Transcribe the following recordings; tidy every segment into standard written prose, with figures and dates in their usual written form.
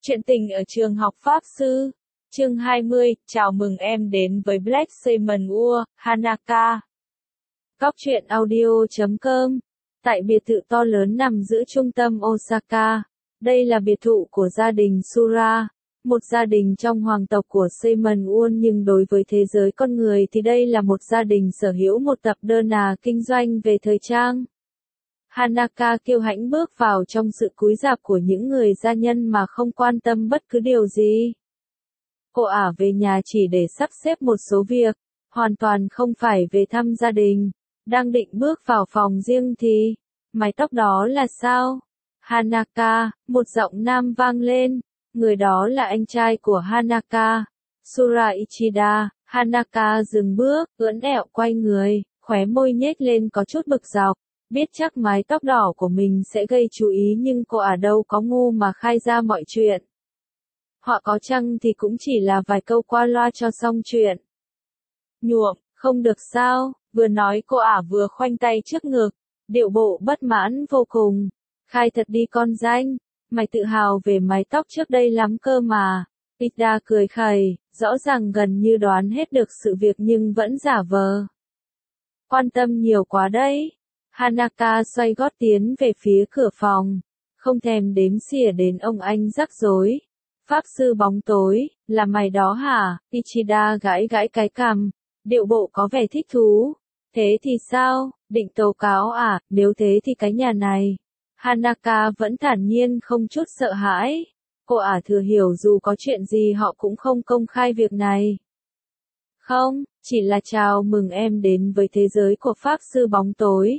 Chuyện tình ở trường học Pháp Sư. Chương 20, chào mừng em đến với Black Diamond World, Hanaka. Góc truyện audio.com. Tại biệt thự to lớn nằm giữa trung tâm Osaka. Đây là biệt thự của gia đình Sura, một gia đình trong hoàng tộc của Diamond World, nhưng đối với thế giới con người thì đây là một gia đình sở hữu một tập đơn kinh doanh về thời trang. Hanaka kiêu hãnh bước vào trong sự cúi rạp của những người gia nhân mà không quan tâm bất cứ điều gì. Cô ả về nhà chỉ để sắp xếp một số việc, hoàn toàn không phải về thăm gia đình. Đang định bước vào phòng riêng thì, mái tóc đó là sao? Hanaka, một giọng nam vang lên. Người đó là anh trai của Hanaka, Sura Ichida. Hanaka dừng bước, ưỡn ẹo quay người, khóe môi nhếch lên có chút bực dọc. Biết chắc mái tóc đỏ của mình sẽ gây chú ý, nhưng cô ả đâu có ngu mà khai ra mọi chuyện. Họ có chăng thì cũng chỉ là vài câu qua loa cho xong chuyện. Nhuộm, không được sao? Vừa nói cô ả vừa khoanh tay trước ngực, điệu bộ bất mãn vô cùng. Khai thật đi con danh, mày tự hào về mái tóc trước đây lắm cơ mà. Ida cười khẩy, rõ ràng gần như đoán hết được sự việc nhưng vẫn giả vờ. Quan tâm nhiều quá đấy. Hanaka xoay gót tiến về phía cửa phòng, không thèm đếm xỉa đến ông anh rắc rối. Pháp sư bóng tối, là mày đó hả? Ichida gãi gãi cái cằm, điệu bộ có vẻ thích thú. Thế thì sao, định tố cáo à? Nếu thế thì cái nhà này. Hanaka vẫn thản nhiên không chút sợ hãi. Cô ả thừa hiểu dù có chuyện gì họ cũng không công khai việc này. Không, chỉ là chào mừng em đến với thế giới của Pháp sư bóng tối.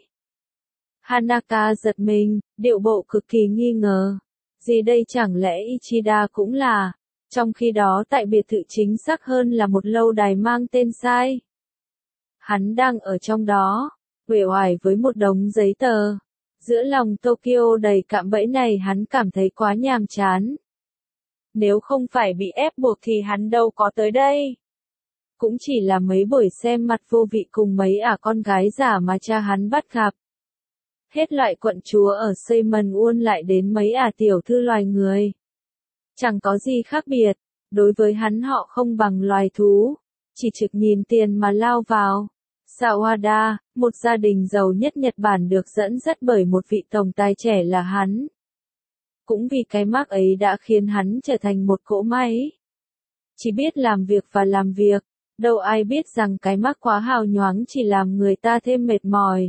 Hanaka giật mình, điệu bộ cực kỳ nghi ngờ. Gì đây, chẳng lẽ Ichida cũng là? Trong khi đó tại biệt thự chính xác hơn là một lâu đài mang tên sai. Hắn đang ở trong đó, uể oải với một đống giấy tờ. Giữa lòng Tokyo đầy cạm bẫy này hắn cảm thấy quá nhàm chán. Nếu không phải bị ép buộc thì hắn đâu có tới đây. Cũng chỉ là mấy buổi xem mặt vô vị cùng mấy con gái giả mà cha hắn bắt gặp. Hết loại quận chúa ở Diamond World lại đến mấy tiểu thư loài người. Chẳng có gì khác biệt, đối với hắn họ không bằng loài thú, chỉ trực nhìn tiền mà lao vào. Sawada, một gia đình giàu nhất Nhật Bản được dẫn dắt bởi một vị tổng tài trẻ là hắn. Cũng vì cái mác ấy đã khiến hắn trở thành một cỗ máy. Chỉ biết làm việc và làm việc, đâu ai biết rằng cái mác quá hào nhoáng chỉ làm người ta thêm mệt mỏi.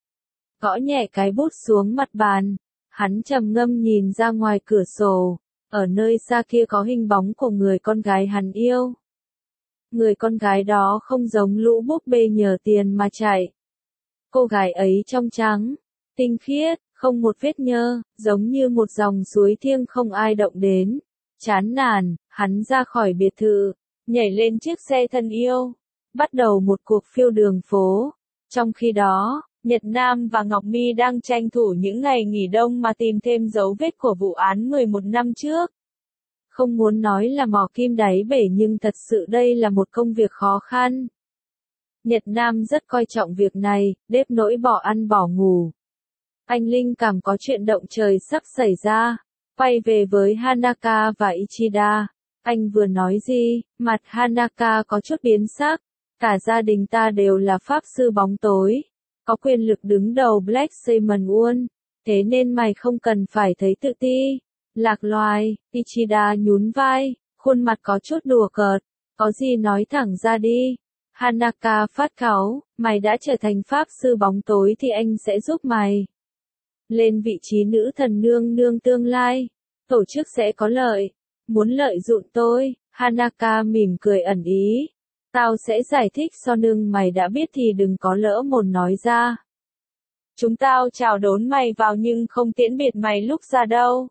Gõ nhẹ cái bút xuống mặt bàn, hắn trầm ngâm nhìn ra ngoài cửa sổ, ở nơi xa kia có hình bóng của người con gái hắn yêu. Người con gái đó không giống lũ búp bê nhờ tiền mà chạy. Cô gái ấy trong trắng, tinh khiết, không một vết nhơ, giống như một dòng suối thiêng không ai động đến. Chán nản, hắn ra khỏi biệt thự, nhảy lên chiếc xe thân yêu, bắt đầu một cuộc phiêu đường phố. Trong khi đó, Nhật Nam và Ngọc My đang tranh thủ những ngày nghỉ đông mà tìm thêm dấu vết của vụ án 11 năm trước. Không muốn nói là mò kim đáy bể nhưng thật sự đây là một công việc khó khăn. Nhật Nam rất coi trọng việc này, đếp nỗi bỏ ăn bỏ ngủ. Anh linh cảm có chuyện động trời sắp xảy ra. Quay về với Hanaka và Ichida. Anh vừa nói gì? Mặt Hanaka có chút biến sắc. Cả gia đình ta đều là pháp sư bóng tối. Có quyền lực đứng đầu Black Diamond World. Thế nên mày không cần phải thấy tự ti. Lạc loài, Ichida nhún vai, khuôn mặt có chút đùa cợt. Có gì nói thẳng ra đi. Hanaka phát cáu, mày đã trở thành pháp sư bóng tối thì anh sẽ giúp mày lên vị trí nữ thần nương nương tương lai. Tổ chức sẽ có lợi. Muốn lợi dụng tôi? Hanaka mỉm cười ẩn ý. Tao sẽ giải thích so nương mày đã biết thì đừng có lỡ mồm nói ra. Chúng tao chào đón mày vào nhưng không tiễn biệt mày lúc ra đâu.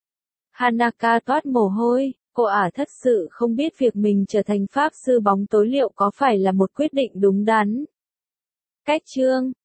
Hanaka toát mồ hôi, cô ả thật sự không biết việc mình trở thành pháp sư bóng tối liệu có phải là một quyết định đúng đắn. Cách chương,